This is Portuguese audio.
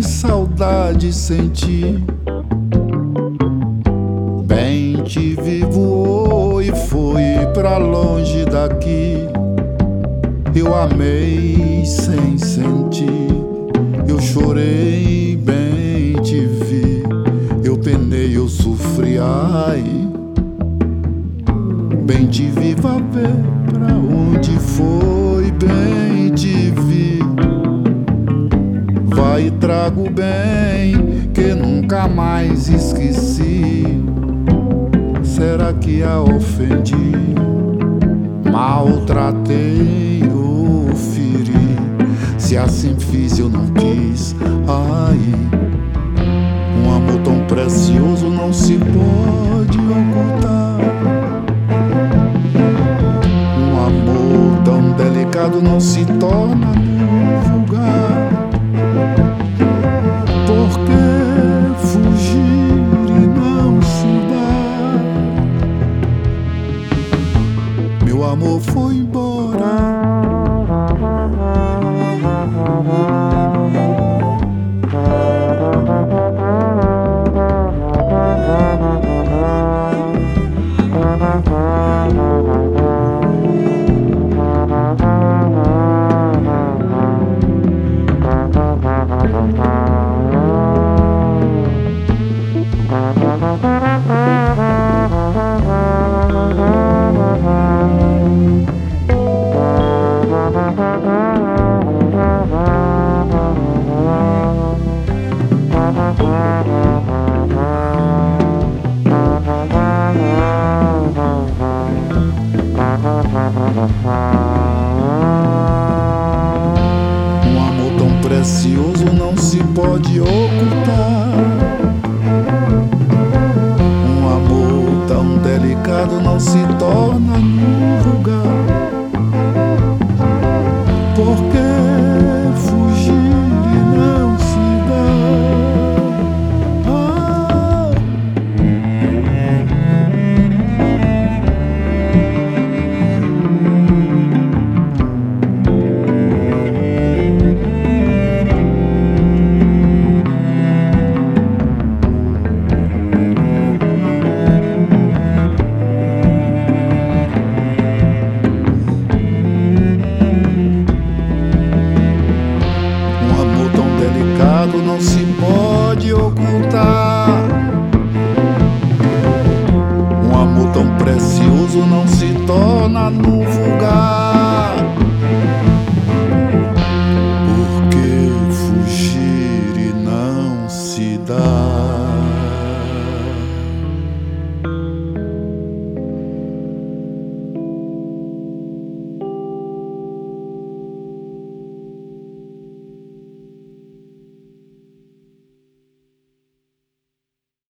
saudade senti. Bem te vi, voou e foi pra longe daqui. Eu amei sem sentir, eu chorei, bem te vi. Eu penei, eu sofri, ai. Bem te vi, vá ver pra onde foi. Bem te vi, vai e trago bem, que nunca mais esqueci. Será que a ofendi, maltratei ou feri? Se assim fiz, eu não quis, ai. Um amor tão precioso não se pode ocultar. Um amor tão delicado não se torna vulgar. Por que fugir e não se dar? Meu amor foi embora. Um amor tão precioso não se pode ocultar. Um amor tão delicado não se torna vulgar. Por que fugir e não se dar? Ah. Não se pode ocultar. Um amor tão precioso não se torna no vulgar.